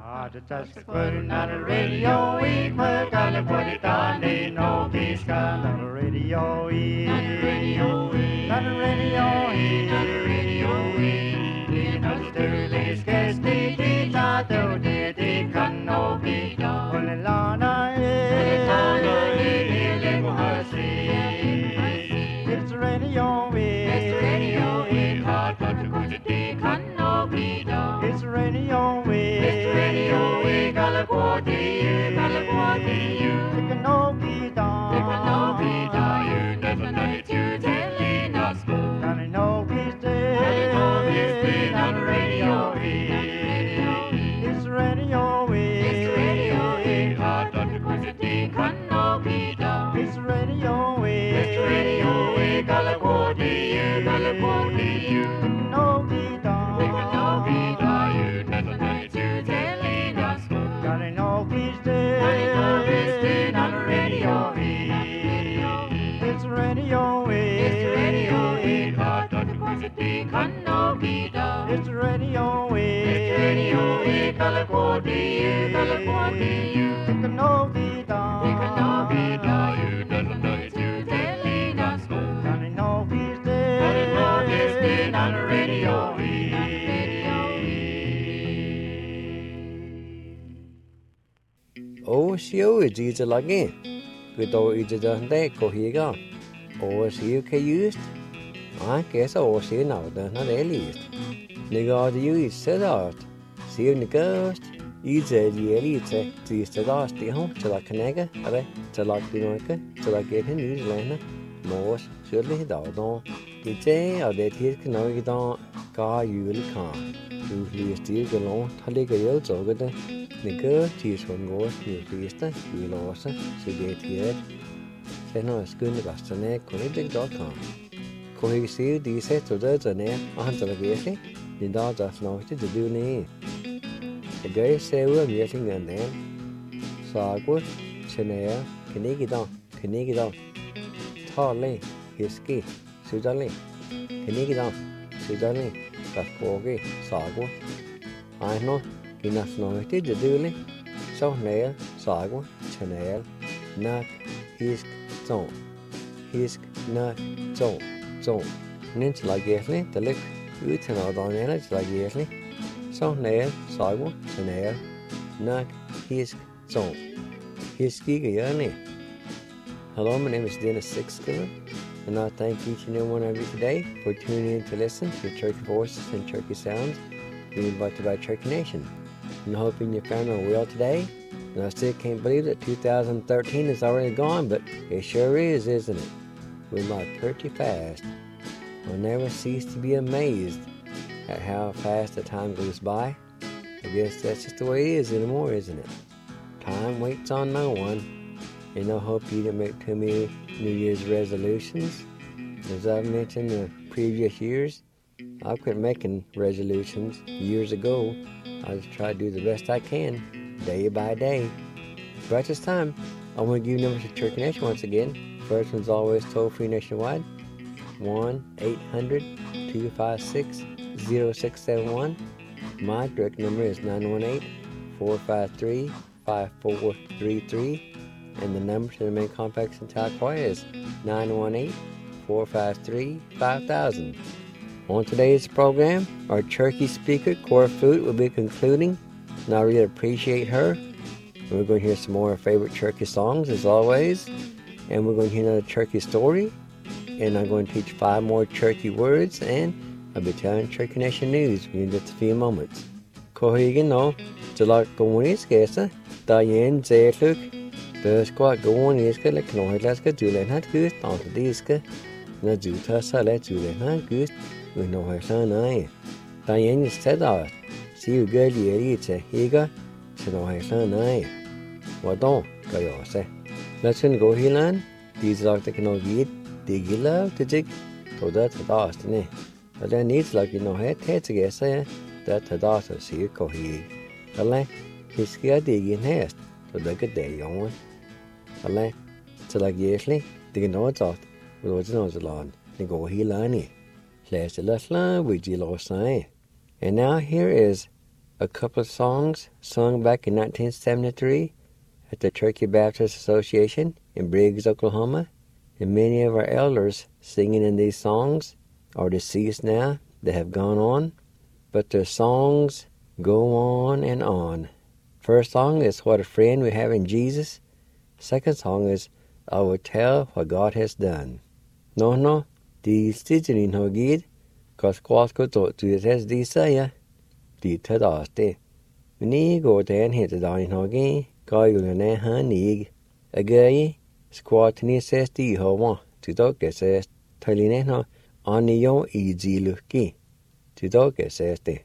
Just putting on the radio, we gotta put it on the no peace gun on the radio, on the radio, on the radio, on the radio, in Australia, scarce the guitar, though the can no be done. Only Lana, it's the radio, it's the radio, hard but to go to the can no be done. It's the radio, It's radio, California, California, take a no be down, you doesn't know it's you telling us, Johnny no he's dead, on the radio. Oh, siêu is easy lagi. Kita easy dah dek kau higa. Oh, siêu ke used. Kesa oh siêu nào dah na least. Niga the use said out. Siêu nigas. Easy elite. Tista das di hon. Tela kanega. Are. Tela dinoika. Tela get hin New Zealand. Mos surely da. Ite av det helt kanagi da. Ka jul kan. Du lister galon. Thaliga yo zogade. Niga tis hon går. Du lister. Du låser. Så det helt. Sen har skunde gastane. Konig.com. Konig sier de setter det ned, og han tar virkelig. De da snakker til du ned. Det gøy ser ud af virkningen der. Så godt, tjener, kanigida. Tale, hiske, sudale. Kanigida, sudale. Gaspåge, sago. Ej nå, de snakker til du ned. Så nær, sago, tjener, nak, hisk, zon. Hisk, nak, zon. Så, nint lagierli, det lik uten av danene til lagierli. Så nær, sago, nær, nak, hisk, sånn. Hisk ikke gjerne. Hello, my name is Dennis Sixskiller, and I thank each and every one of you today for tuning in to listen to Cherokee Voices and Cherokee Sounds being invited by Cherokee Nation. And I hope your family are well today. And I still can't believe that 2013 is already gone, but it sure is, isn't it? We march pretty fast. I'll never cease to be amazed at how fast the time goes by. I guess that's just the way it is anymore, isn't it? Time waits on no one. And I hope you didn't make too many New Year's resolutions. As I've mentioned in the previous years, I quit making resolutions years ago. I just try to do the best I can, day by day. But at this time, I want to give you numbers to Cherokee Nation once again. First one's always toll-free nationwide, 1-800-256-0671. My direct number is 918-453-5433. And the number to the main complex in Tahquah is 918-453-5000. On today's program, our Cherokee speaker, Cora Foot, will be concluding, and I really appreciate her. We're going to hear some more of her favorite Cherokee songs, as always. And we're going to hear another Cherokee story. And I'm going to teach 5 more Cherokee words. And I'll be telling Cherokee Nation news in just a few moments. Kohigan no, Jalak Gawaniskesa, Diane Zaytluk, the squad Gawaniska, like Nohilaska, Julian had goose, on the diska, Najuta Salet, Julian had goose, with no her son I. Diane said out, see you girl, it's a higa, to no her son I. What don't go your say? Let's go hilan. These are the kind of git. Dig you love to dig. So that's the dust, ne? But then needs like you know, head to guess, that the dust is here, cohe. The length is scared digging haste. So they could day on. The length to like yesly, digging no thought, but what's not the lawn. They go hilan. Last the last line, which you lost sign. And now here is a couple of songs sung back in 1973 at the Turkey Baptist Association in Briggs, Oklahoma. And many of our elders singing in these songs are deceased now. They have gone on. But their songs go on and on. First song is What a Friend We Have in Jesus. Second song is I Will Tell What God Has Done. No, the stitching no good, cause quas go to it as the say, the tadaste. Ni go dan hit the dying hogi, guy will na hanig. A gay, squat ni says the ho to dog says, Talineno, on yo easy looky. To dog says the.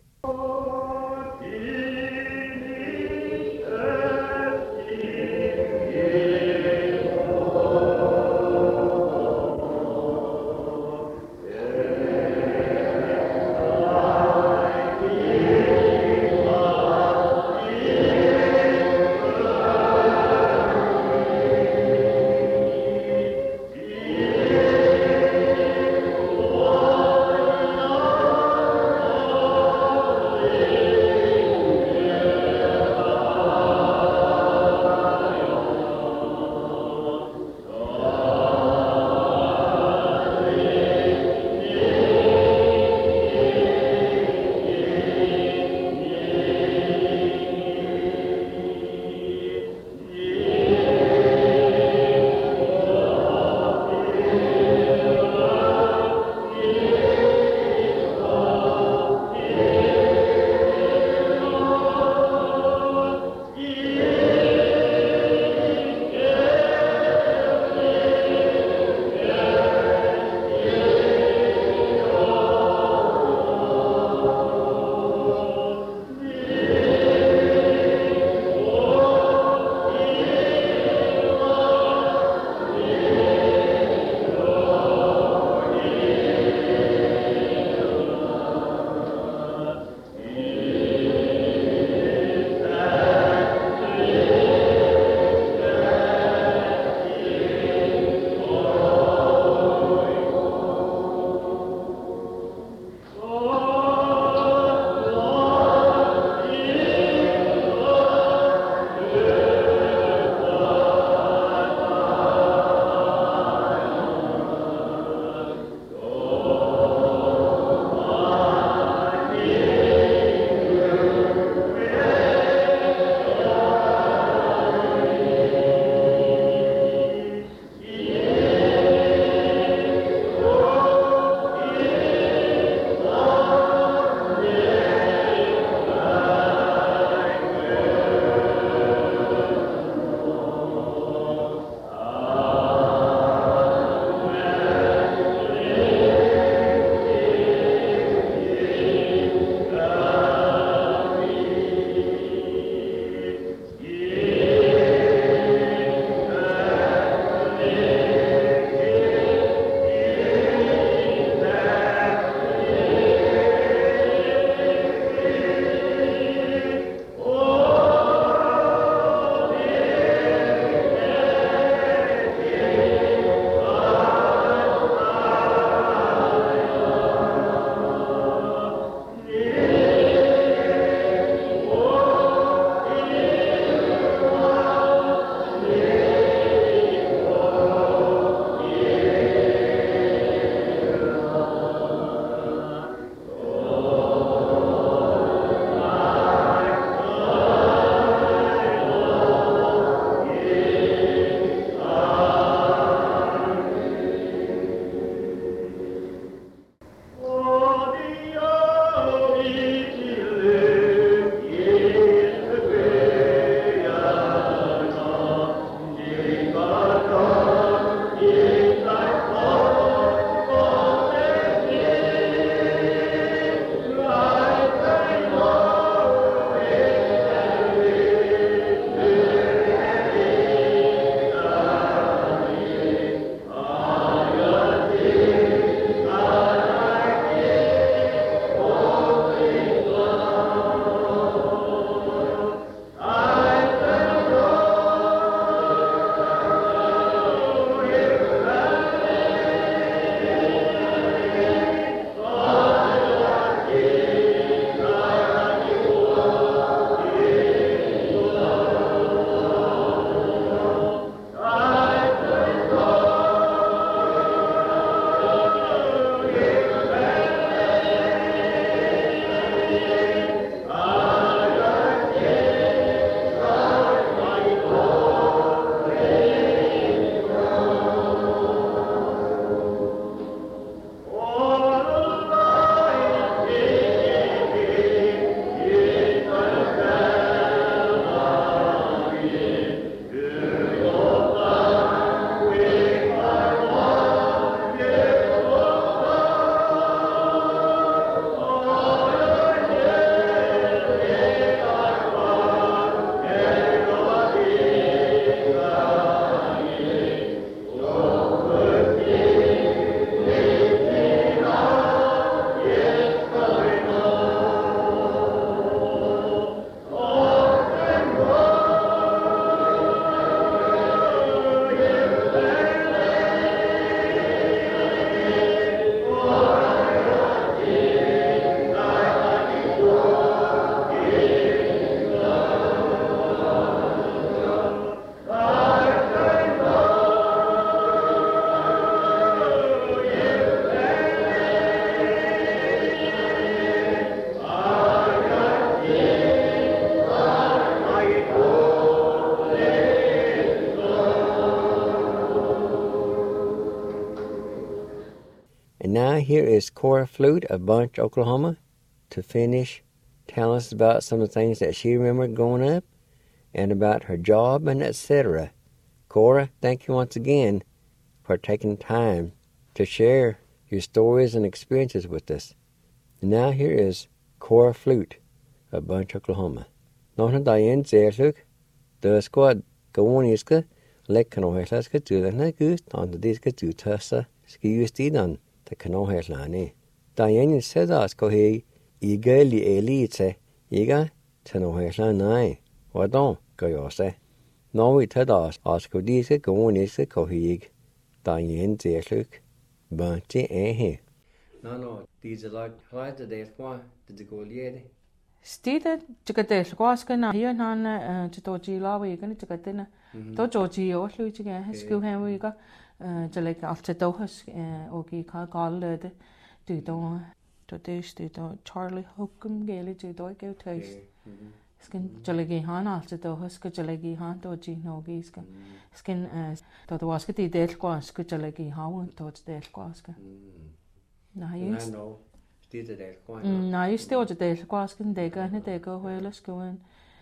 here is Cora Flute of Bunch, Oklahoma, to finish telling us about some of the things that she remembered growing up and about her job and etc. Cora, thank you once again for taking time to share your stories and experiences with us. And now here is Cora Flute of Bunch, Oklahoma. Nona Diane Zerluk, the squad go on iska, like Canohelas could do that good on the disc to Tessa, ski used on the Canohelani. Diane said us go he, eager li elite, eager Tanohelanai, or don't go yourself. No, we tell us go disc go on iska go he, Diane Zerluk, Bunty eh. No, these are like right the day for the go liere. Stida chikate squaska na here nan chitochi lawi gan chikatina to joji o lu chiga sku han we ga like after dohas ogi ka call the do to this to Charlie Hookham gele to do go taste skin jalegi han after dohas ka jalegi han to ji nogi skin to the waska di del squaska jalegi han to del squaska na yes na just det att det squasken det går hela skolan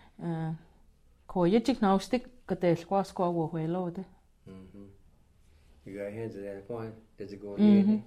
koje tik naustik att det squas går hela det you got hands there point does it go in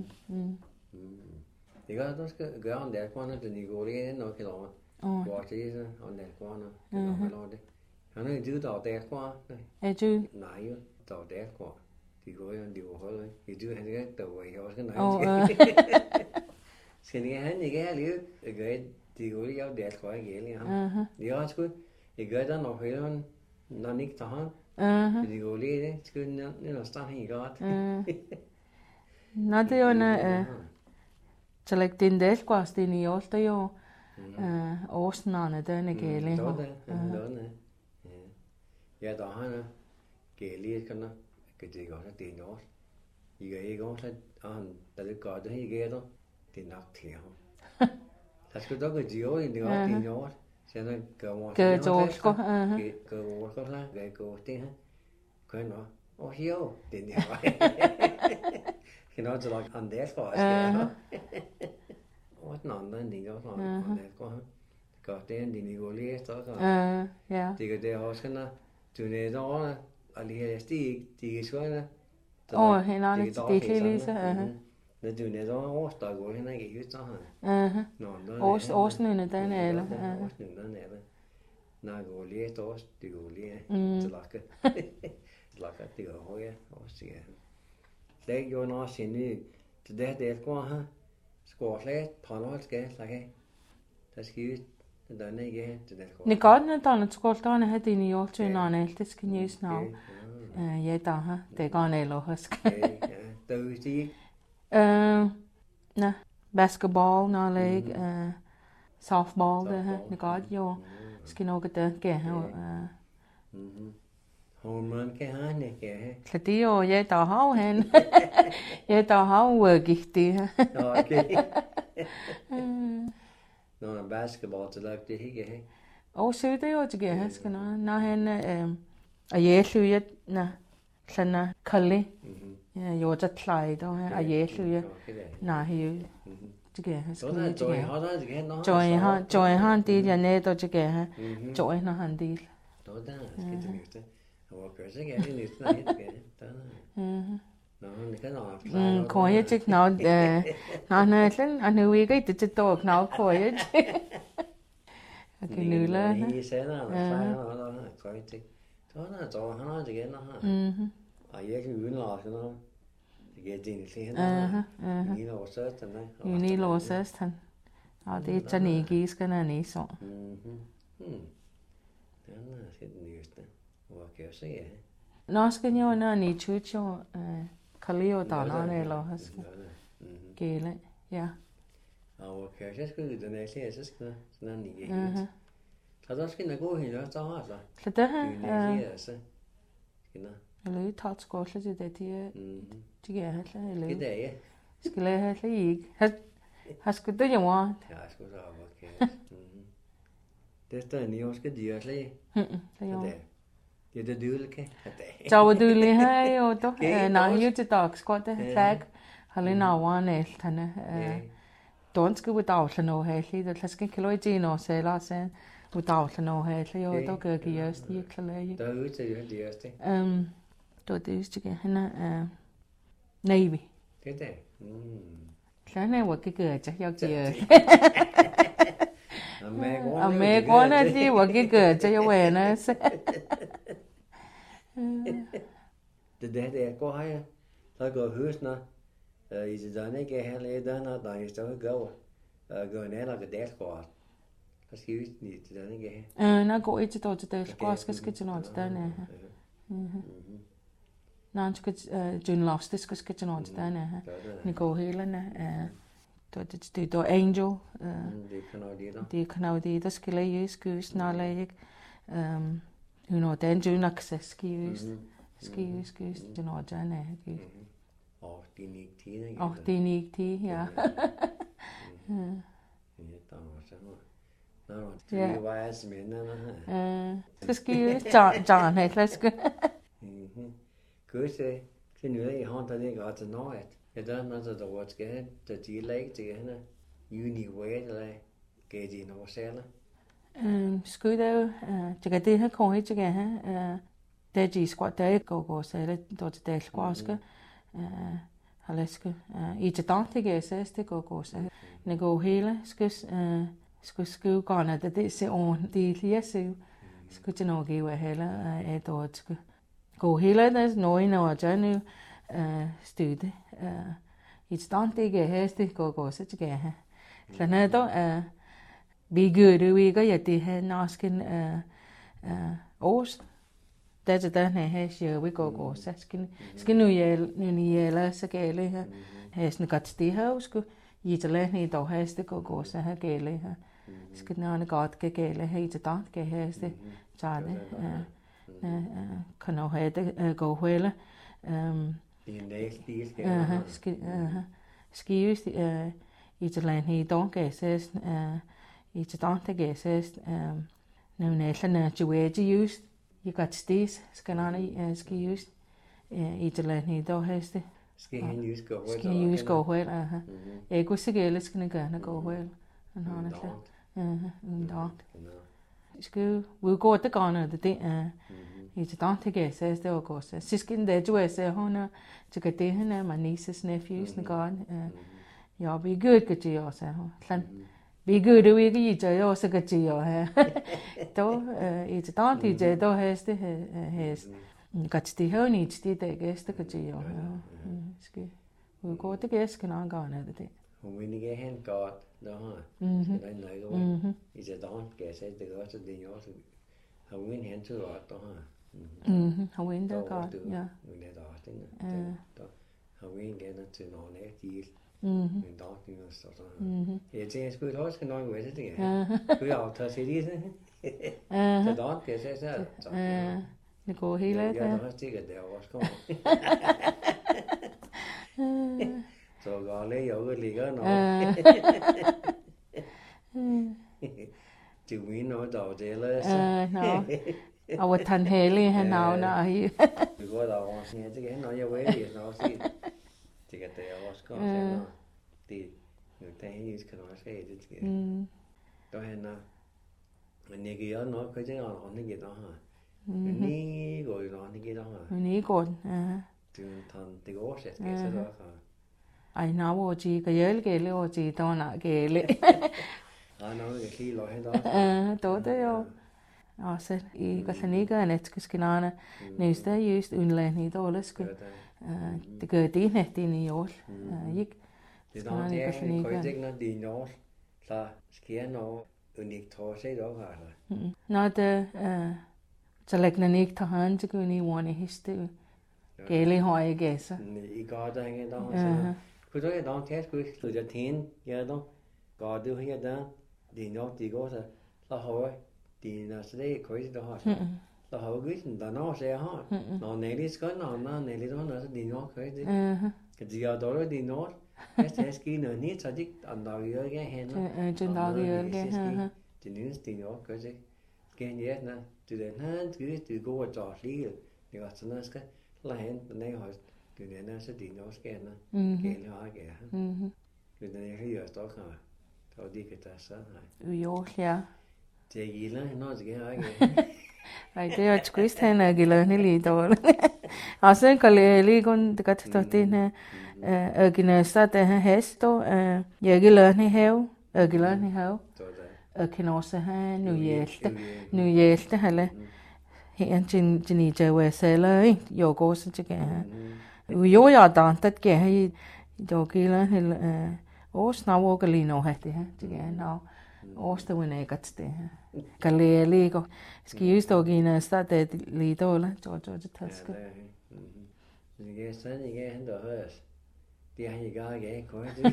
you got those go on there point the go in no kilo watch is on there corner no det han är ju då där kvar är ju nej då där kvar det går ju det håller ju du har det då jag ska nej Skal jeg have en gæld jeg gør det går jeg det tror jeg gæld ja det er sgu jeg gør der nok højere når ikke tager han det går lige det sgu når står helt godt når det jo na så like den del kwas den i alt det jo årsnerne den gæld ja der han gæld kan der kan det godt det noget jeg gør ikke også han der gør det helt gæld det nok til ham. Der skulle dog gå i det var det noget. Så der går det her. Kan nå. Og jo, det er. Kan nå til at andre for os. Og den anden det går sådan. Det går det en det går lige så. Ja. Det går det også sådan. Du er der og lige stig det skal hende er det lige så. Når du er der årsdag går hende ikke ut så han. Årsnene den eller. Årsnene den eller. Når går lige et år, det går lige til lakke. Lakke det går højere og siger. Det er jo noget sin ny. Det det går her. Skårslet, panel skal lakke. Der skal den ikke det der går. Ni godt når der er skårslet har det i år til når det skal nyes nu. Ja, der har det går ned og husk. Ja, der er det na basketball na like softball det her det godt jo skal nok det kan ha Homeland kan han ikke så det jo ja der har han ja der har giftig okay no basketball til lagt det ikke og så det jo det her skal når han jeg synes na sådan kalde jo der klejder og jeg nej det gør han Joy han det jeg net og det gør han Joy når han det då där ska det lyfta och kanske jag är lite nej det nå det kan nog koje tik nå nej sådan og nu ikke det dog nå koje okay nu la I senere fejrer koje tik då når han har det igen og jeg kan udenlade sådan noget. Det giver din klæder. Ni lå søst den der. Ni lå søst han. Og det er sådan ikke skal der næ så. Den er set den nyeste. Hvor kan jeg se? Nå skal jo når ni chucho kalio der eller has. Gele. Ja. Og kan jeg skulle den der klæder så skal sådan ikke. Så der skal gå hen og så har så. Så det her. Skal eller tatt skårslet til det til jeg heller eller det ja skulle jeg heller ikke har skulle det jo var ja skulle så okay det står ni også skal de også det er det du kan så var du lige her jo då nej jo til dag skåret det fag halin awan eltane donske udavlen og halli det laske kiloitin og sela sen udavlen og halli og dog gøst i klage. Der ud til det første. Då det just ikke henne Navy. Det der. Klane var ikke jeg giver. Amerikanerne de var ikke jeg var ene. Det der går her. Der går høsner. I det der ikke han er der der er så går. Går ned og det går. Der skal jo ikke det der ikke her. Nå går ikke til det skal til noget der nede. Nå skal journalistisk skal til noget der nede. Ni går hele nede. Det er Angel. Det kan det der skal jeg skys når jeg den jo nok skys det noget der nede. Det er ikke tid, ikke? Det er ikke tid, ja. Det var altså mindre. Skal skrive John Hedleske. Gud se, det nu i hånd der ikke til noget. Jeg der når der var skal der de lag til hende. Uniway eller gav de noget særligt. Skulle det jo det her kommer til at have det de squat der går særligt der til det squaske. Haleske i det danske SS det går så ne går hele skal skrive gerne det se on det lige så skal til noget give hele et skal gå hele det noget når jeg nu støtte i det danske SS det går så til at have så vi gør det vi gør det her nasken års det der her siger vi går så skal nu jeg så gale her har sådan godt det her skulle i det lande i dag har det går så her gale her skal når godt gale her i det danske her det så det kan nå have det gå hele skal just i det lande i dag gases i det danske gases nu næsten jo just you got stis skal just i det lande i dag har det skal han just gå vel. Skal han just gå vel, jeg kunne se gælde skal han gerne gå vel. Han har det så. Skal vi gå det gerne det i det danske så det var godt. Så skal det jo så hun til det hende my niece's nephews den gerne. Ja, vi gør det jo også. Sådan vi gør det ikke i det jo så godt jo her. Då i det danske då har det her godt det her ni det der gæster kan det jo. Skal vi gå det gæster kan gerne det. Hun vil ikke hen godt der har. Skal der noget i det danske så det godt det jo også. Hun vil hen til godt der har. Hun vil det godt ja. Hun er der også der. Hun vil gerne til noget andet men dag det så så. Jeg tænker skulle også skal noget ved det. Skulle jeg tage sig det. Så dag kan jeg så. Det går hele det. Jeg har stikker der også kommer. Så går det jo ligger nå. Du vil noget der det eller nå. Og han hele han navner i. Det går der også jeg tænker når jeg ved det så også. Det kan der også komme det er helt kan også have det. Der han men jeg gør noget på det og han ikke der har. Ni går jo noget ikke der har. Ni går det går så skal så der. Ej nå de kan hjælpe og de der er gæle. Ja nå det kan lige hen der. Det jo. Altså i Kasanika net skinane næste just undland i dårlig det gør det net i år. Ikke det er noget det ikke noget det i år. Så sker noget unikt tror jeg det også altså. Nå det så lægger ikke til hånd til kunne i one history. Gæle har jeg gæsser. I går der hænger der så. Kunne du ikke dog tage skulle så jeg tænke ja dog. Går du her der det nok det går så har det er så det køjt der har så har jo gæsten der når så jeg har når Nelly skal når Nelly der så det nok køjt det. Det er dårligt det nok. Jeg skal noget nyt så det andre gør ikke hen. Den der gør ikke. Det nyeste det nok køjt det. Skal ja når du den han skal du går og tager lige. Det var sådan noget skal lade hen den her từ đến nó sẽ đi nó scan nó kén nó ai kẻ từ đến cái giờ đó cả thôi đi cái ta sao Ui ô xia. Chị gì nó nói gì cái ai kẻ Ai thế ở Christian là cái lời này lì đó. À sen cái lì con cái đó tin ha. Ở cái nơi sát ha hết đó. Giờ cái lời này heo. Ở cái lời này heo. Ở cái nó sẽ ha New Year's đó là hiện trên chơi về xeเลยโยโก้ซึ่งจะแก่โยอยากตอนตัดแก่ให้โยกี้แล้วให้โอ้สนาวก็ลีโน่ให้ที่ฮะจะแก่นาวโอ้สตัวนี้ก็จะฮะก็ลีก็สกิลตัวกี้นะสตาร์ทลีตัวละจอจะทัสก็นี่แกสันนี่แกเห็นตัวเฮ้ยที่ให้ยาแกคอยดิ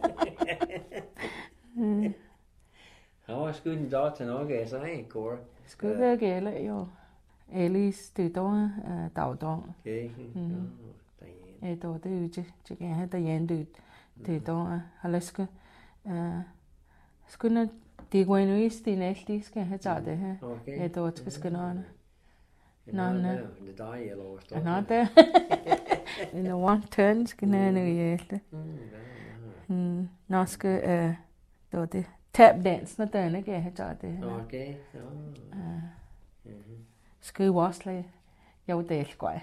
เขาว่าสกุลจอดจะน้องแกใช่คอร์สกุลแกเลยโยEllis từ đó tàu đó, đó từ chứ cái hay tại hiện từ đó, Alaska, nó đi qua núi thì này thì cái hay chả đấy ha, đó cái nó nó thế, nó one turn cái này nữa vậy, nó cái đó thì tap dance nó tên cái hay chả đấy, Sku wasle yo del quai.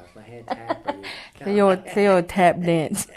Theo tap dance.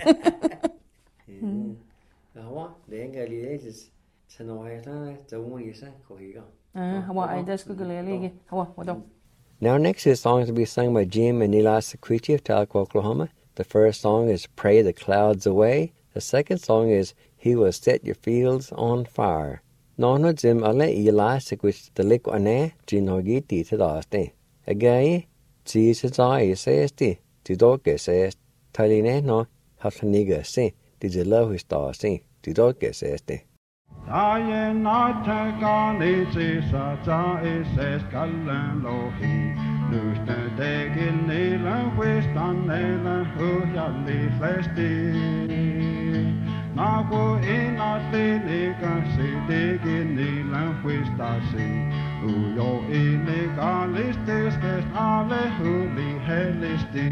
Hawa, để cái gì đấy thì nói là giống như thế có gì không? Hawa ai das ku gele Hawa, what Now next is songs to be sung by Jim and Eli Sequiti of Tahlequah, Oklahoma. The first song is Pray the Clouds Away. The second song is He Will Set Your Fields on Fire. Nó Jim alle Eli Sequiti the lick ane Jim hogi ti to daste. Again, Jesus I says ti to doke says Taline no hataniga se did you love his star se to doke says ti. I am not a gun, it is a jar, it says Callan Lohi. Lose the day in Nila, West on Nila, who shall be flesty. Now go in a thing, see, dig in Nila, West I see. Who yo illegal is this, all who be hellisti.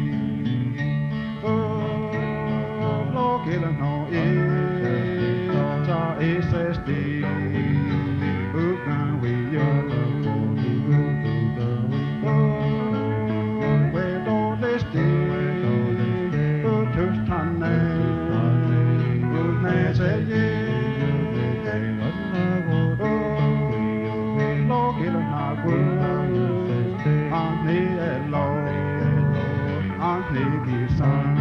Oh, look at no is a steve, who can we where don't they stay? Who to stand who may say look at a good, on the alone, on the sun.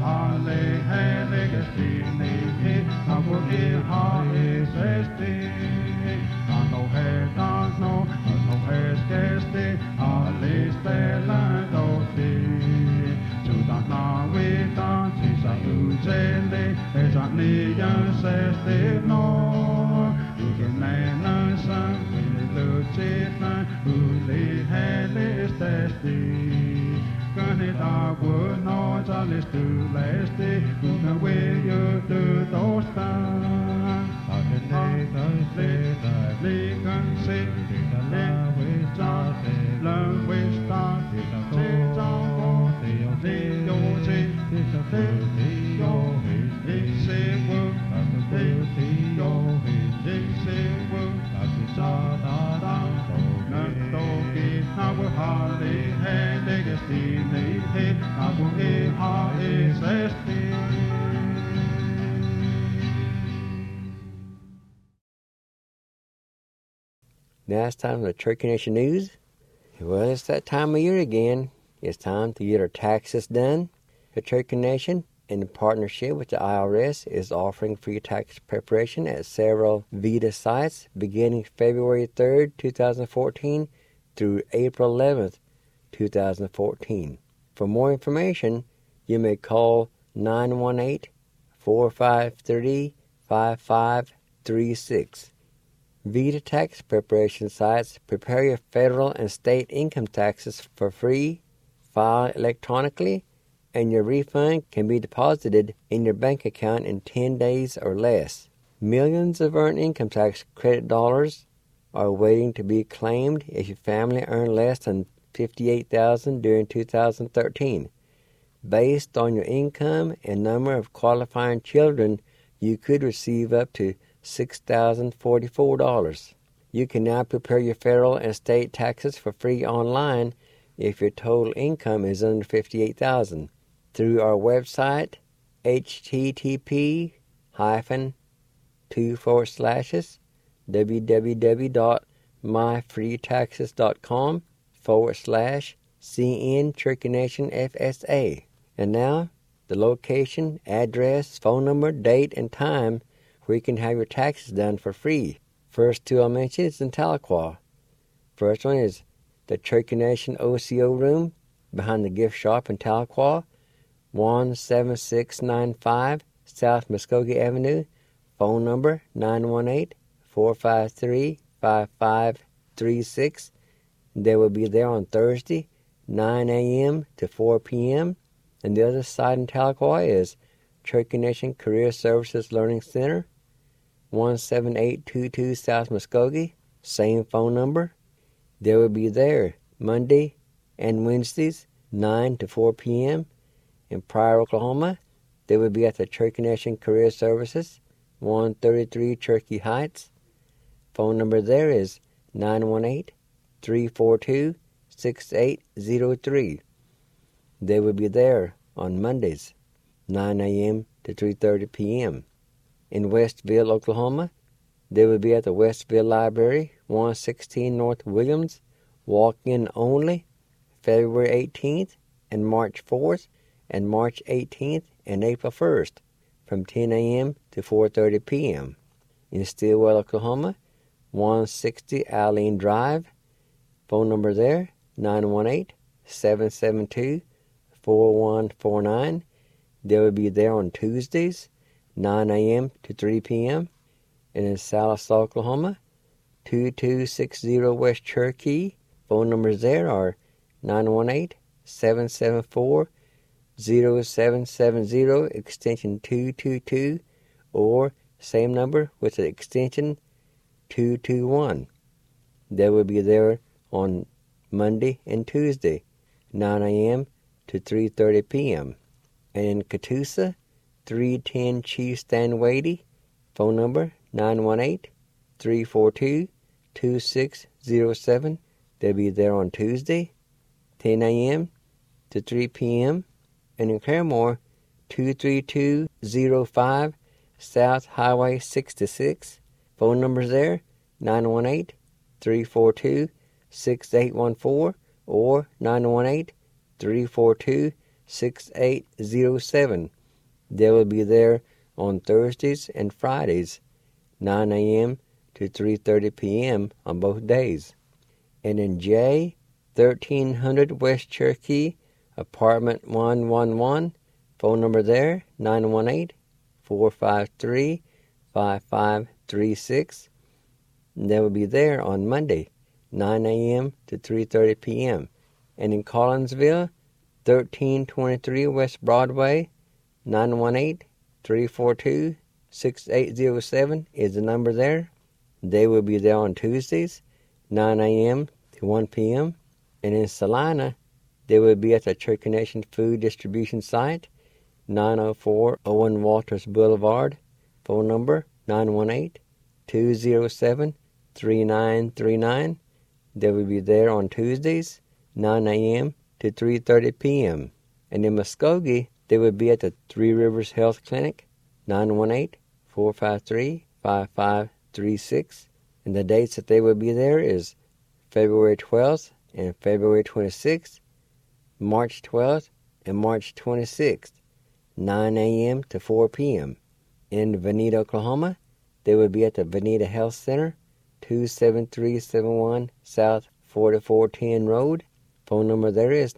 hale hele gestini he nago e ha e sesti no he no he gesti ale stella dosti chuda na we ta chi sa u jele e sa ni ya sesti no u ke na na sa lu chi na u le hele stesti Canada would not a list to last day, the way you do those things. I can say, the love we started, love we started, take on the your say, it's a thing, your it's a work, it's a work, it's a hardly had legacy, I will be hard. Now it's time for the Cherokee Nation News. Well, it's that time of year again. It's time to get our taxes done. The Cherokee Nation, in partnership with the IRS, is offering free tax preparation at several VITA sites beginning February 3rd, 2014 through April 11th, 2014. For more information, you may call 918-453-5536. VITA tax preparation sites prepare your federal and state income taxes for free, file electronically, and your refund can be deposited in your bank account in 10 days or less. Millions of earned income tax credit dollars are waiting to be claimed if your family earned less than $58,000 during 2013. Based on your income and number of qualifying children, you could receive up to $6,044. You can now prepare your federal and state taxes for free online if your total income is under $58,000 through our website, http://www.myfreetaxes.com/CN Cherokee Nation FSA. And now, the location, address, phone number, date, and time where you can have your taxes done for free. First two I'll mention is in Tahlequah. First one is the Cherokee Nation OCO room behind the gift shop in Tahlequah, 17695 South Muskogee Avenue. Phone number 918-453-5536. They will be there on Thursday, 9 a.m. to 4 p.m. And the other side in Tahlequah is Cherokee Nation Career Services Learning Center, 17822 South Muskogee. Same phone number. They will be there Monday and Wednesdays, 9 to 4 p.m. In Pryor, Oklahoma, they will be at the Cherokee Nation Career Services, 133 Cherokee Heights. Phone number there is 918-342-6803. They will be there on Mondays, 9 a.m. to 3:30 p.m. In Westville, Oklahoma, they will be at the Westville Library, 116 North Williams, walk-in only, February 18th and March 4th and March 18th and April 1st from 10 a.m. to 4:30 p.m. In Stillwell, Oklahoma, 160 Alene Drive. Phone number there, 918-772-4149. They will be there on Tuesdays, 9 a.m. to 3 p.m. And in Salas, Oklahoma, 2260 West Cherokee. Phone numbers there are 918-774-0770, extension 222, or same number with the extension 221. They will be there on Monday and Tuesday, 9 a.m. to 3:30 p.m. And in Catoosa, 310 Chief Stanwady, phone number 918-342-2607. They'll be there on Tuesday, 10 a.m. to 3 p.m. And in Claremore, 23205 South Highway 66. Phone numbers there, 918-342-6814 or 918-342-6814. 6807. They will be there on Thursdays and Fridays, 9 a.m. to 3:30 p.m. on both days. And in J, 1300 West Cherokee, apartment 111, phone number there, 918-453-5536. They will be there on Monday, 9 a.m. to 3:30 p.m. And in Collinsville, 1323 West Broadway, 918-342-6807 is the number there. They will be there on Tuesdays, 9 a.m. to 1 p.m. And in Salina, they will be at the Cherokee Nation Food Distribution Site, 904 Owen Walters Boulevard. Phone number 918-207-3939. They will be there on Tuesdays, 9 a.m. to 3:30 p.m. And in Muskogee, they will be at the Three Rivers Health Clinic, 918-453-5536. And the dates that they will be there is February 12th and February 26th, March 12th and March 26th, 9 a.m. to 4 p.m. In Veneta, Oklahoma, they will be at the Veneta Health Center, 27371 South 4410 Road. Phone number there is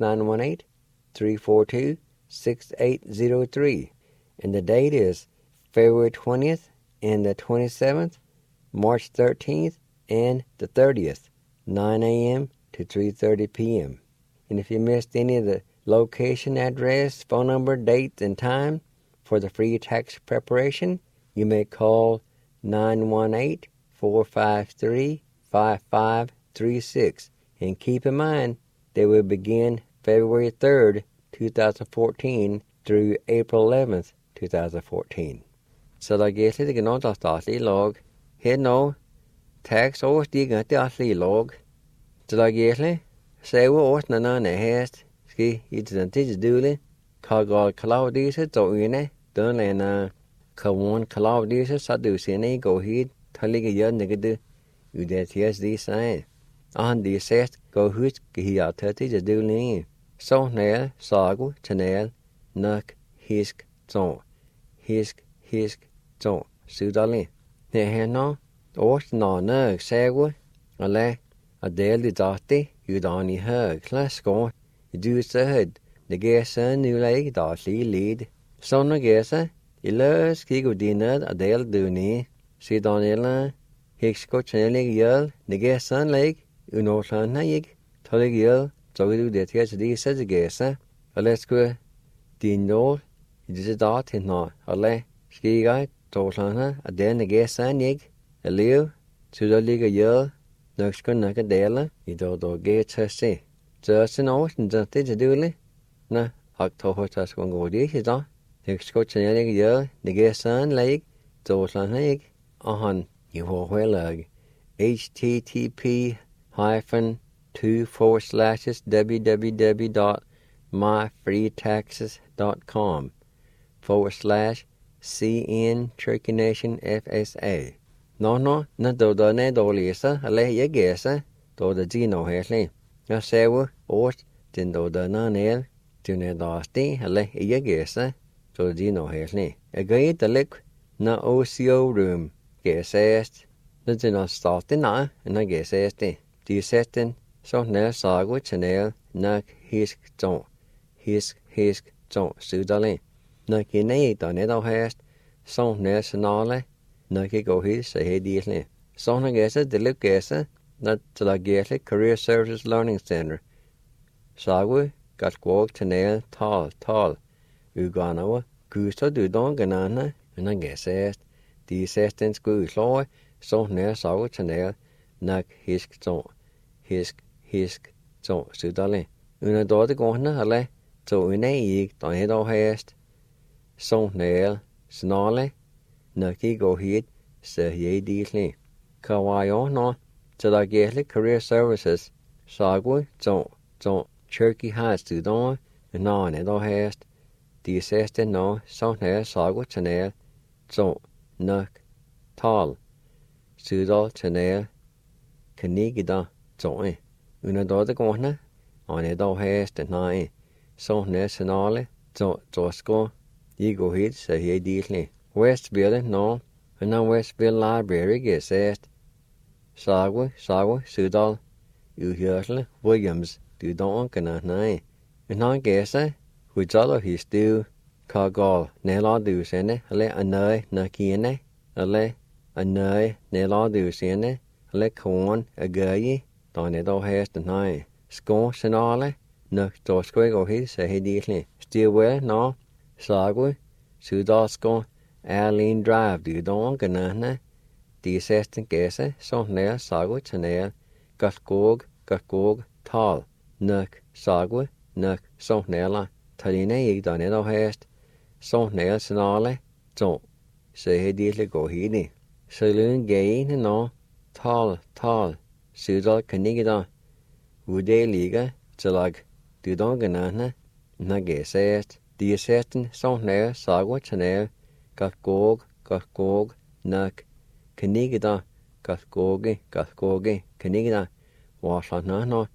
918-342-6803. And the date is February 20th and the 27th, March 13th and the 30th, 9 a.m. to 3:30 p.m. And if you missed any of the location, address, phone number, date, and time for the free tax preparation, you may call 918-453-5536. And keep in mind, they will begin February 3rd, 2014 through April 11th, 2014. Så der gælder det noget, der statlige log. Her nu, tax overstiger det statlige log. Så der gælder, så årsene når den er hest, skal I til den tid døle, kan gå klar disse døgene, den er kan klar disse, så du senere går hit, der ligger hjørnet ikke det, ude til de siger. Og han de sæt, går husk, her til det døle. Så nær, sago, tænel, nok, hisk, så, hisk, så, sydali. Det her nu, årsene nok, sago, og lad, og del de dati, udan i høg, klaskår, du sød, det gør så nu ikke daglig lid. Så nu gør så, i løs kigge dine og del du ni, siden eller, hik skot tænelig hjel, det gør så læg, unårslande ikke, tålig hjel, så du det her til de sætte gør så, og lad skå, din nål, i disse dag til nå, og lad, skikker, tårslande, og den gør så ikke, og lev, så der ligger hjel, nok skal nok dele, i dog gør til se. Så sådan årsen, det er døle. Nå, oktober, der skal gå det ikke da. Det skal tænke ikke gjøre, det gør sådan læg, så sådan ikke. Og han, i hårdhællag, http://www.myfreetaxes.com/CN Cherokee Nation FSA. Nå, da er dårlig så, eller jeg gør så, da det er noget herlig. Jeg ser års, den da ned, til den sti, eller jeg gør så, da det er noget herlig. Jeg gør det lidt, når OCO room gør sæst, når det er startet nej, når jeg gør sæst det. De sætter den, så nær sago til nær, nok hisk, sydali. Når jeg ned, der ned og hest, så nær signale, når jeg går hit, så er det lige. Så når jeg gør det lidt gør så, når der gælder Career Services Learning Center. Sagu gat gå til nær tal. Uganova, kuster du don ganana, men han gæsest. De sæst den skulle slå, så nær sagu til nær, nok hisk, så sydali. Under dårlig gående, eller så under ikke, der er dog hest. Så nær, snarlig, når de går hit, så er det lige. Kawaii nå, så der gælder Career Services, sagu, så Cherokee har studeret, når han er der hest. De sæste nå, så nær sagu til nær, så nok tal. Sydal til nær, kan ikke da, så under dårlig gående, og han er der hest, nej. så nationale, så sko, I gå hit, så her ditli. Westville, no, and Westville Library gesest. Sagwe, Sudal, Uhjørsle, Williams, du don gana nej. En han gæsa, hudjalo his du, kagal, nela du sende, eller anøy nakine, eller anøy nela du sende, eller korn agøyi, dan et og hæsten nej. Skån senale, nok dorskvæg og hit, så heditli. Stilwell, no, Sagwe, Sudal skån, Erlin Drive, du don gana nej. De sæsten gæsa, så nær Sagwe tanær, Gatgog, tal, nok Sagwe, nok så nærla, talina ikke dan et og hæst, så nær senale, så heditli gå hidi. Så løn gæene nå, tal, Sudal kan ikke da, Ude liga til lag, du don gana nage sæst. De sæsten så nær Sagwe tanær, Gatgog, nok Kanigida, Gatgogi, Kanigida, Washington,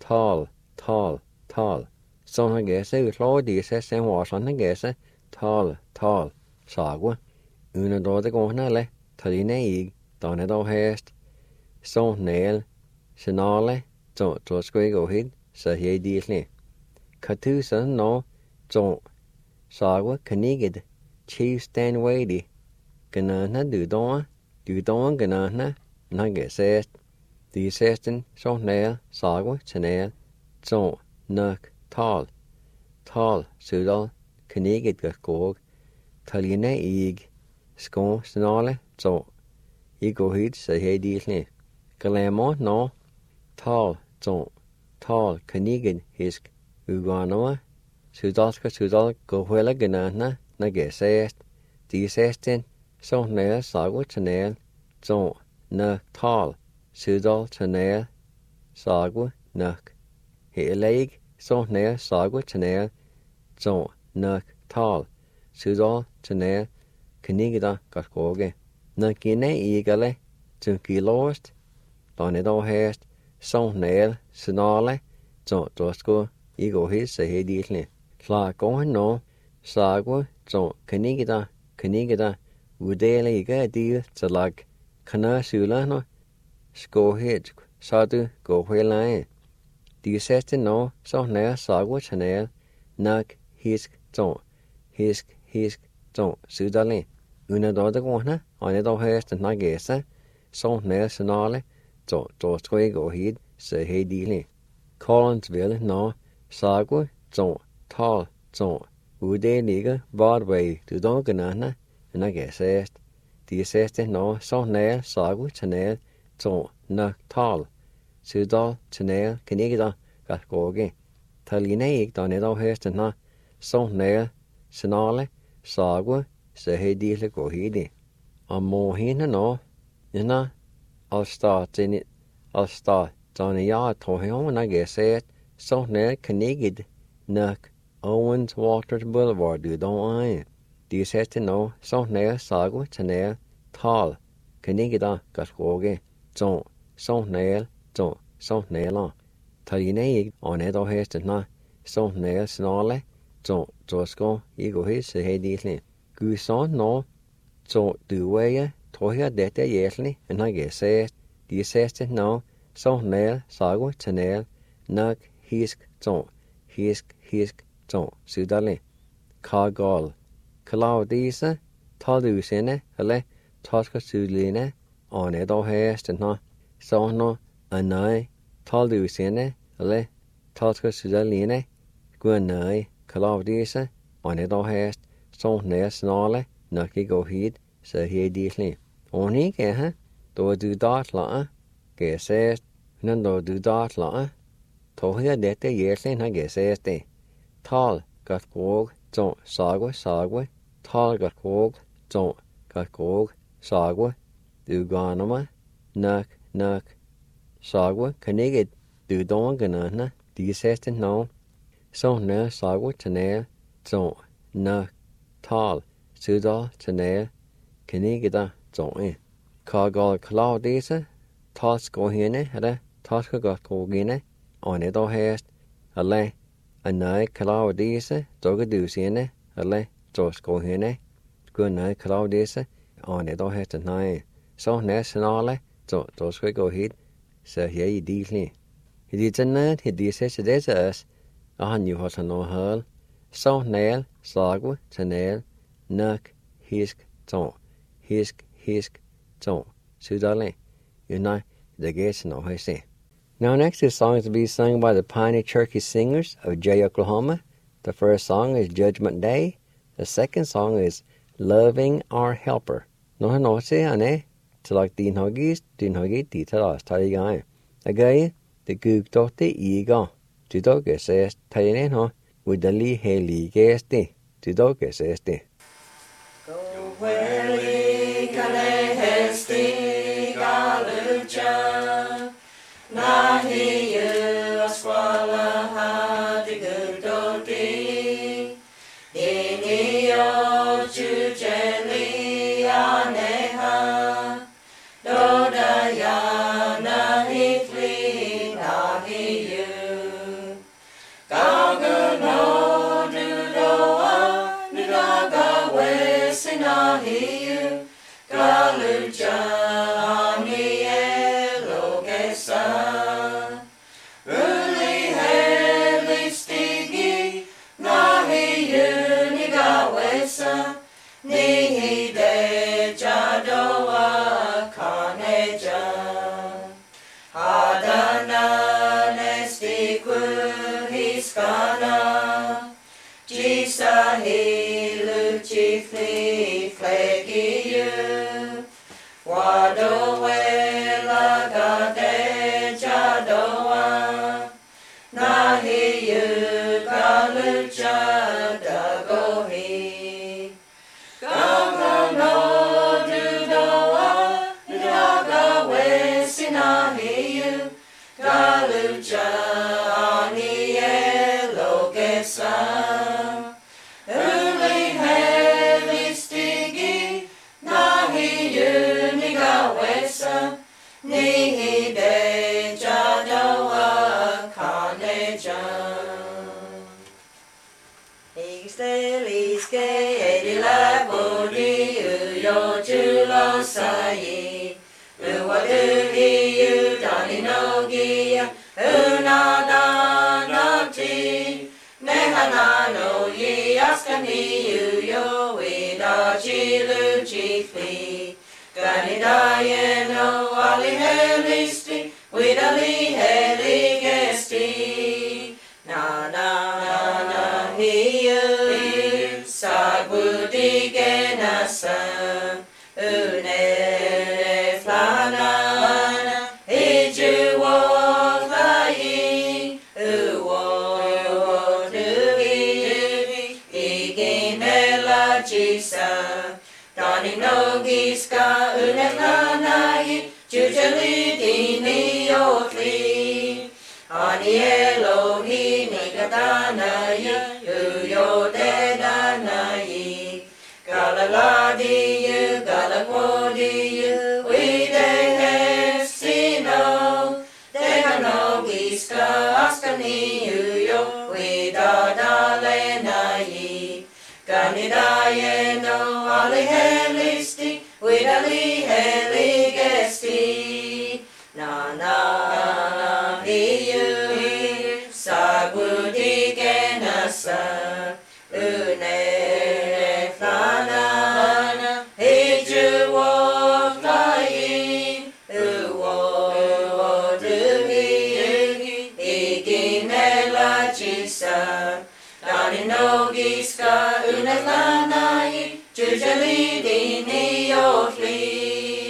tal. Sånne gæse utlår de sæsten Washington gæse, tal, Sagwe. Uden dårde gående eller, talina ikke, dan et og hæst. Så næl, senale, så skulle jeg gå hit, så her ditli. Katusen nå, så Sagwe Kanigid, Chief Stanway, Ganana du don ganana, nage sæst. De sæsten, så nær, Sagwe tanær, så nok tal, Sudal, Kanigid Gatgog, talina ikke, skån senale, så I gå hit, så her ditli. Galamor nå, tal, Kanigid hisk, Uganoa, Sudal gå huela ganana, nage sæst. De sæsten, så nær Sagwe tanær, så nok tal, Sudal tanær, Sagwe nok. Hele ikke, så nær Sagwe tanær, så nok tal, Sudal tanær, Kanigida Gatgoge. Nok gine igale, så gilåst, dan et og hæst, så nær senale, så dorsko, I gå hit, så her ditli. Klar går han nå, Sagwe, så Kanigida, udele ikke af de til lag, kana sylano, sko hit, så du gå hele. De sæste nå, så nær Sagwe tanær, nok hisk, så sydale. Uden dårde gående, og et og hæsten nagæsa, så nær senale, så skulle jeg gå hit, så her ditli. Collinsville nå, Sagwe, så tal, så udele ikke, Broadway, du don ganana, nagæsast. De sæste nå, så nær Sagwe tanær, så nok tal, Sudal tanær, Kanigida Gatgoge. Talina ikke, dan et og hæsten nå, så nær senale, Sagwe, så her ditli gå hidi. Og må hende nå, alstad, dan jeg tog hende nagæsast, så nær Kanigid nok, Owens Waters Boulevard, du don ej. De sætte nå, så nær Sagwe tanær, tal, Kanigida Gatgoge, så nær, talina ikke, og net og hæsten nå, så nær senale, så sko, I gå hit, så her ditli. Gud så nå, så du veje, tror jeg dette jæsli, nagæsast. De sætte nå, så nær Sagwe tanær, nok hisk, så sydale. Kagal. Klaudise, taludusene, eller taska sydline, og net og hæsten nå. Så nå, anøy, taludusene, eller taska sydaline, guanøy, Klaudise, og net og hæst, så nær snarle, nok I gå hit, så her ditli. Og ikke her, då du datla, gæsast, men då du datla, tog her dette jæslen har gæsast det. Tal, Gatgog, så Sagwe, tal Gatgog, så Gatgog, Sagwe, du ganoma, nok, Sagwe, kan ikke du don ganana, de sæste nå, så nær Sagwe tanær, så nok, tal, Sudal tanær, kan ikke da, så Kagal Klaudise, tal sko hende, eller tal sko Gatgog hende, og net og hæst, eller Anai Claudisa, Dogadusine, Ale, Joskohine, Gunai Claudisa, on it all has to nine. So nationale, those we go hit, so here you deeply. He did a nut, he did such a des us, you was a no hurl, so nail, slagwa, to nail, nuck, hisk, ton, hisk, ton, sudale, you know, the gates no I say. Now next two songs to be sung by the Piney Cherokee Singers of Jay, Oklahoma. The first song is Judgment Day. The second song is Loving Our Helper. No se ane, to like din hoggies, di talas taligai. Again, the gook dote ego. To doge says taline ho, with the lee heli gesti. To doge says de. Go where kale hesti galucha. Nahi yu aswala ha de gudoti. Dini yo chujeli aneha. Doda ya nahi fli nahi yu. Gaga no dudoa nudaga wesi nahi yu. Galucha ani elogesa. Uli heli stigi nahi yu nigawesa. Nihi de jadoa kaneja. Adana nestiku hiskana. Jisa hilu chifli flegi yu. Wado wela gade jadoa. Nahi yu kalucha dagohi. Gaga no dudoa. Daga wesi nahi yu. Galucha ani elogesa. Uli heli stigi. Nahi yu nigawesa. Nihi de jadoa kaneja. Igsteliske edila bodi uyo julo sayi. Uwaduhi yu dani nogia. Unada nati. Nehana no yi askani uyo wida jilu jifli. Ganidaye no ali helisti. Widali heli gesti. Na hiu sagudi genasa. Une flana hiju wotlayi. Uwo dugi iginela jisa. Dani nogiska une flanayi. Jujali dini yotli. Ani Elohi nigadanayi. Uyo dedanayi. Galaladi yu, galapodi yu. Uide hestino. Dehano giska askani uyo. Uida dalenayi. Ganidaye no ali helisti. Uidali heli gesti. Na hiu sagudi genasa. Une flana hiju wotlayi. Uwo duhi iginela jisa. Dani nogiska une flanayi. Jujali dini yotli.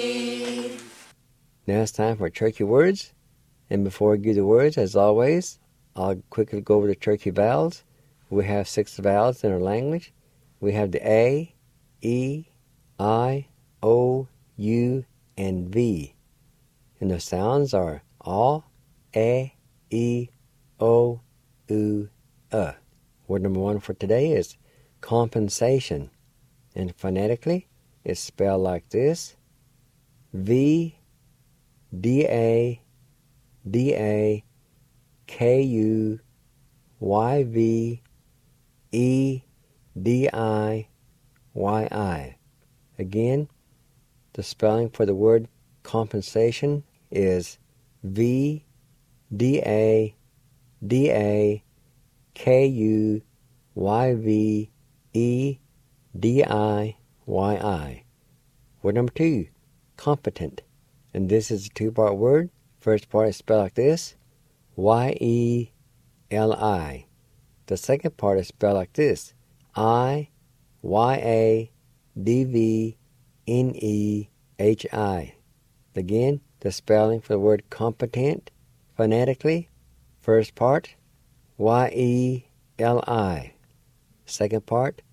Now it's time for Cherokee words. And before I give the words, as always, I'll quickly go over the Cherokee vowels. We have 6 vowels in our language. We have the A, E, I, O, U, and V. And the sounds are A, E, O, U, Word number 1 for today is compensation. And phonetically, it's spelled like this: V, D, A, D, A, K, U, Y-V-E-D-I-Y-I. Again, the spelling for the word compensation is V-D-A-D-A-K-U-Y-V-E-D-I-Y-I. Word number 2, competent. And this is a two-part word. First part is spelled like this, Y-E-L-I. The second part is spelled like this, I-Y-A-D-V-N-E-H-I. Again, the spelling for the word competent phonetically. First part, Y-E-L-I. Second part,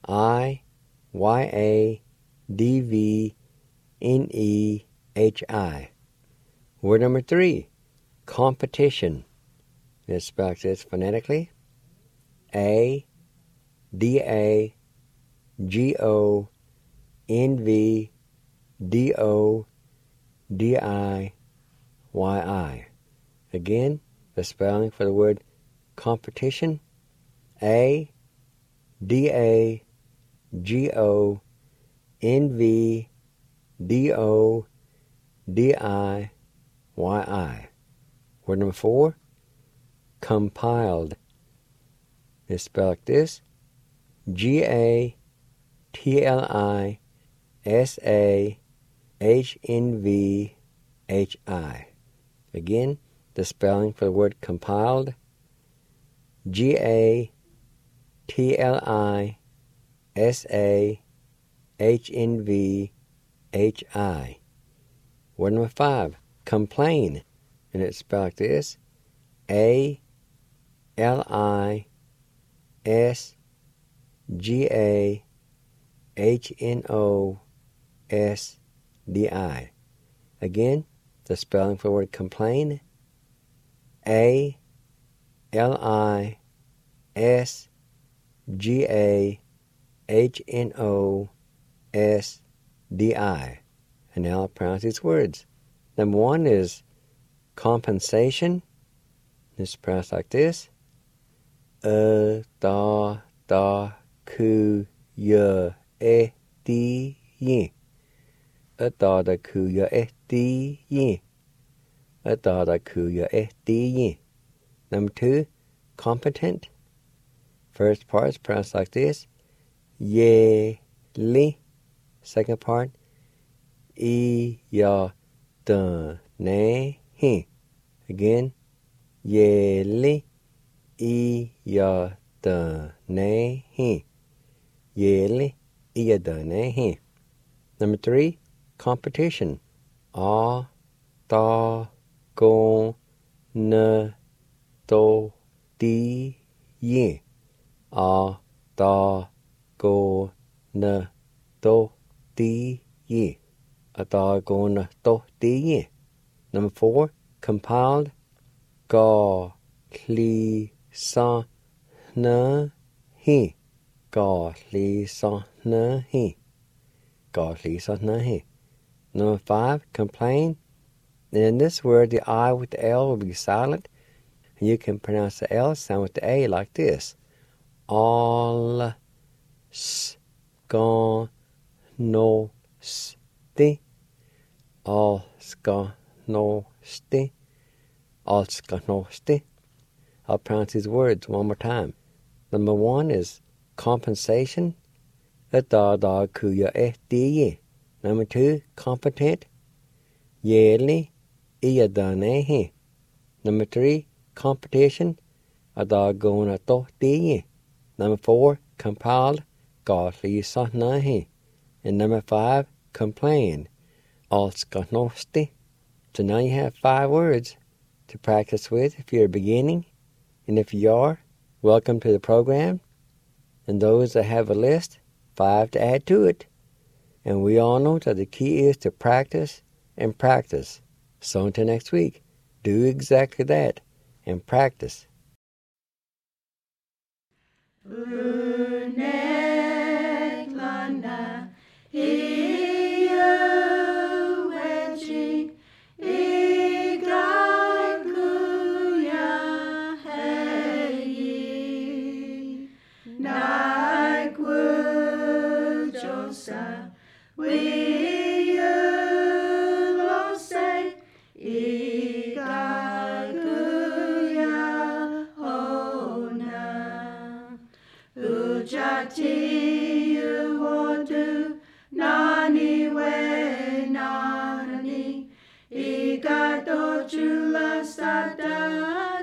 I-Y-A-D-V-N-E-H-I. Word number 3, competition. It's spelled like this phonetically, A-D-A-G-O-N-V-D-O-D-I-Y-I. Again, the spelling for the word competition, A-D-A-G-O-N-V-D-O-D-I-Y-I. Word number 4, compiled. It's spelled like this, G-A-T-L-I-S-A-H-N-V-H-I. Again, the spelling for the word compiled, G-A-T-L-I-S-A-H-N-V-H-I. Word number 5, complain. And it's spelled like this, A-L-I-S-G-A-H-N-O-S-D-I. Again, the spelling for the word complain, A-L-I-S-G-A-H-N-O-S-D-I. And now I'll pronounce these words. Number 1 is compensation. It's pronounced like this, A-da-da-ku-ya-e-di-yin. A-da-da-ku-ya-e-di-yin. A-da-da-ku-ya-e-di-yin. Number 2, competent. First part is pronounced like this, Ye-li. Second part, I-ya-dun-ne-hin. Again, Ye-li, I-ya-dun-ne-hin. Ye-li, I-ya-dun-ne-hin. Number 3, competition. A-da-go-na-do-di-yin. A-da-go-na-do-di-yin. A-da-go-na-do-di-yin. Number 4, compiled. Ga-li-san-na-hin. Ga-li-san-na-hin. Ga-li-san-na-hin. Number 5, complain. And in this word, the I with the L will be silent. And you can pronounce the L sound with the A like this. All-ska-no-sti. All-ska-no-sti. All-ska-no-sti. I'll pronounce these words one more time. Number 1 is compensation. A-da-da-ku-ya-e-di-yin. Number 2, competent. Ye-li, I-ya-dun-ne-hin. Number 3, competition. A-da-go-na-do-di-yin. Number 4, compiled. Ga-li-san-na-hin. And number 5, complain. All-ska-no-sti. So now you have 5 words to practice with if you're beginning. And if you are, welcome to the program. And those that have a list, 5 to add to it. And we all know that the key is to practice and practice. So until next week, do exactly that and practice. Ujati uodu nani we nani igato chula sada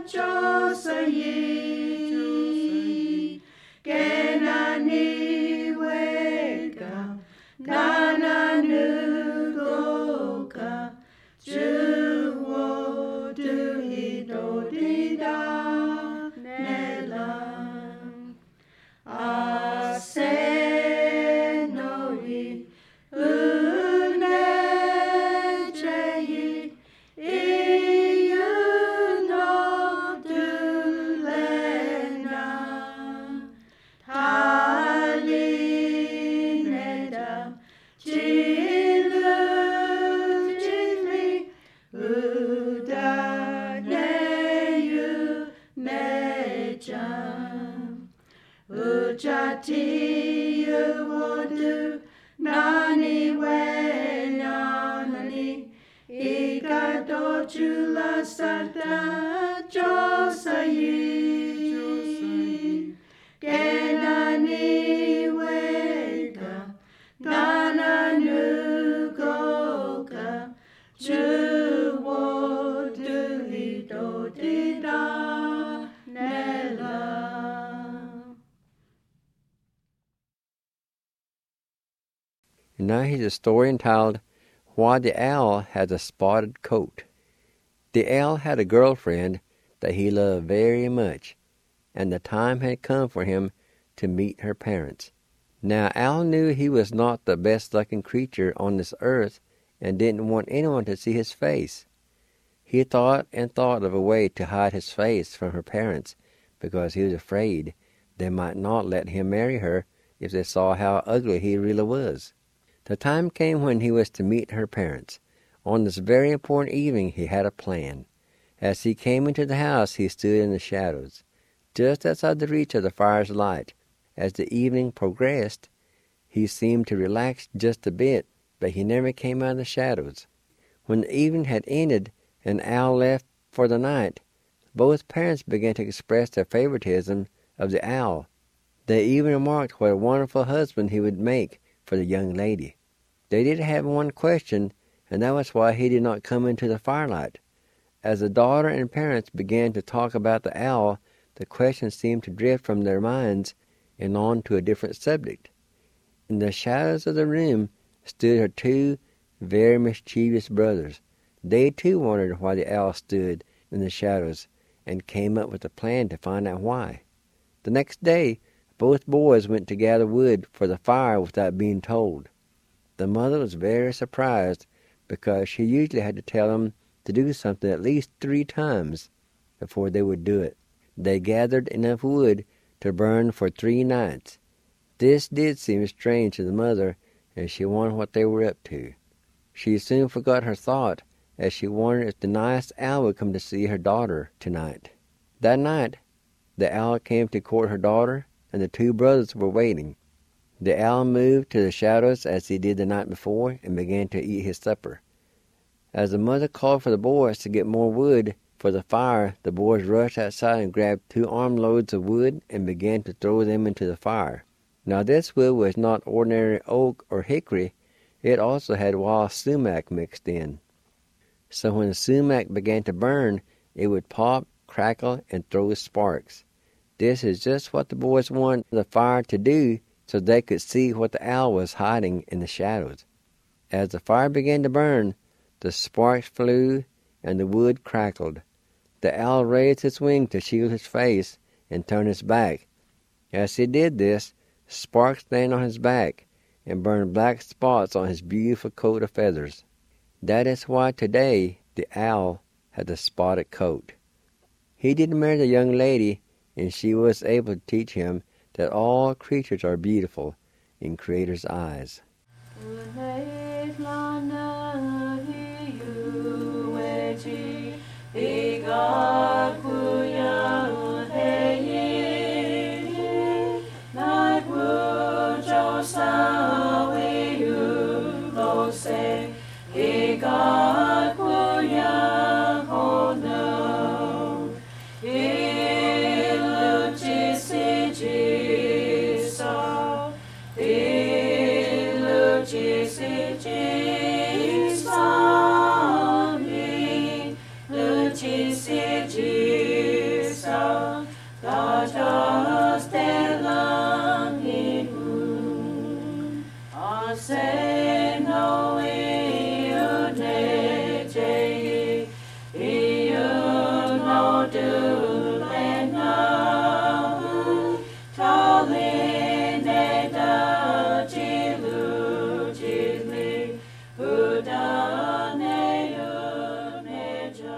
josayi kenani weka nana nugoka juo du hito dida Asenoi unejeyi iyuno dulena talineda jilu jili udaneyu nejam Ujati uodu nani we nani igato chula sada josayi kenani weka nana nugoka juo duhito dida nela. Now here's a story entitled, Why the Owl Has a Spotted Coat. The owl had a girlfriend that he loved very much, and the time had come for him to meet her parents. Now Owl knew he was not the best-looking creature on this earth and didn't want anyone to see his face. He thought and thought of a way to hide his face from her parents because he was afraid they might not let him marry her if they saw how ugly he really was. The time came when he was to meet her parents. On this very important evening he had a plan. As he came into the house he stood in the shadows, just outside the reach of the fire's light. As the evening progressed, he seemed to relax just a bit, but he never came out of the shadows. When the evening had ended and Owl left for the night, both parents began to express their favoritism of the owl. They even remarked what a wonderful husband he would make for the young lady. They did have one question, and that was why he did not come into the firelight. As the daughter and parents began to talk about the owl, the question seemed to drift from their minds and on to a different subject. In the shadows of the room stood her two very mischievous brothers. They too wondered why the owl stood in the shadows and came up with a plan to find out why. The next day, both boys went to gather wood for the fire without being told. The mother was very surprised because she usually had to tell them to do something at least 3 times before they would do it. They gathered enough wood to burn for 3 nights. This did seem strange to the mother, and she wondered what they were up to. She soon forgot her thought as she wondered if the nice owl would come to see her daughter tonight. That night, the owl came to court her daughter, and the 2 brothers were waiting. The owl moved to the shadows as he did the night before and began to eat his supper. As the mother called for the boys to get more wood for the fire, the boys rushed outside and grabbed 2 armloads of wood and began to throw them into the fire. Now this wood was not ordinary oak or hickory. It also had wild sumac mixed in. So when the sumac began to burn, it would pop, crackle, and throw sparks. This is just what the boys wanted the fire to do so they could see what the owl was hiding in the shadows. As the fire began to burn, the sparks flew and the wood crackled. The owl raised his wing to shield his face and turned his back. As he did this, sparks landed on his back and burned black spots on his beautiful coat of feathers. That is why today the owl had a spotted coat. He did marry the young lady, and she was able to teach him that all creatures are beautiful in Creator's eyes. Gajos de langihu, aseno iune jei, iuno dulena, taline da jilu jili, udane unejo.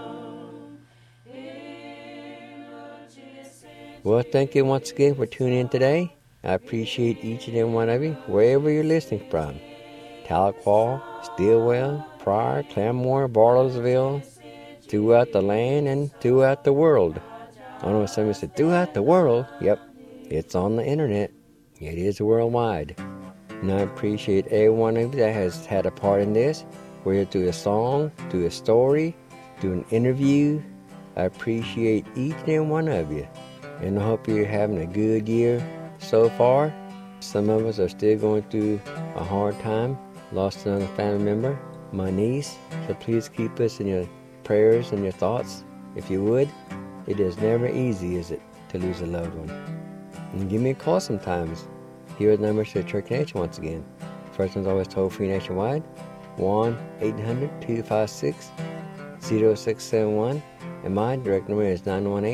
Well, thank you once again for tuning in today. I appreciate each and every one of you, wherever you're listening from. Tahlequah, Stillwell, Pryor, Claremore, Bartlesville, throughout the land and throughout the world. I know somebody said, throughout the world? Yep, it's on the internet. It is worldwide. And I appreciate every one of you that has had a part in this, whether through a song, through a story, through an interview. I appreciate each and every one of you. And I hope you're having a good year so far. Some of us are still going through a hard time. Lost another family member, my niece. So please keep us in your prayers and your thoughts, if you would. It is never easy, is it, to lose a loved one. And give me a call sometimes. Here are the numbers to the Church Nation once again. First one's always toll-free nationwide, 1-800-256-0671. And my direct number is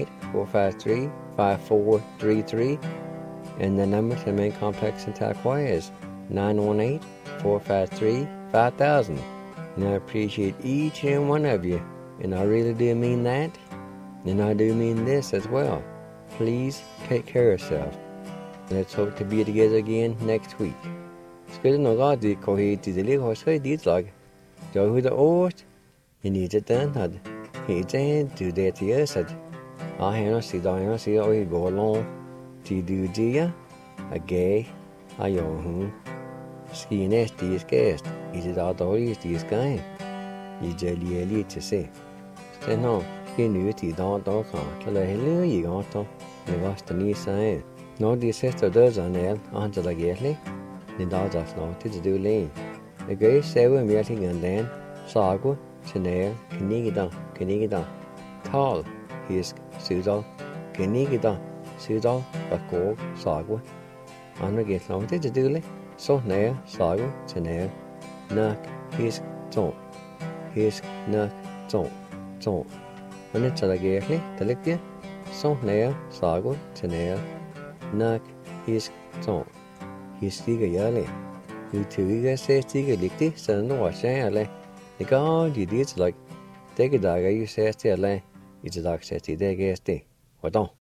918-453-5433. And the number to the main complex in Tahlequah is 918-453-5000. And I appreciate each and every one of you. And I really do mean that. And I do mean this as well. Please take care of yourself. Let's hope to be together again next week. Skulle några av de kohit till det har skett dit lag. Jag hade åt. Jag inte den hade. Inte du det till oss att. Jag har sig och jag går långt. Till du det. A gay. A young. Skines det skast. Inte där dåligt det ska. I jali lite se. Sen har jag nu till där kan. Till heller i gatan. Det var stanni sig. Når de siste dødsene antalagelig, den dagsnå til det lenge. Det gør selv mere ting end den, sago, senere, knigida, tal, hisk, sydal, knigida, sydal, bakog, sago. Andre gætnå til det lenge, så nær, sago, senere, nok, hisk, ton, nok, ton. Andre talagelig, talegge, så nær, sago, senere, nok, hisk, ton. Histiga yale. Utiga says tiga likti, so no shale. The god you did like take a dagger you says to a lay. It's a dog says to the guest. What on?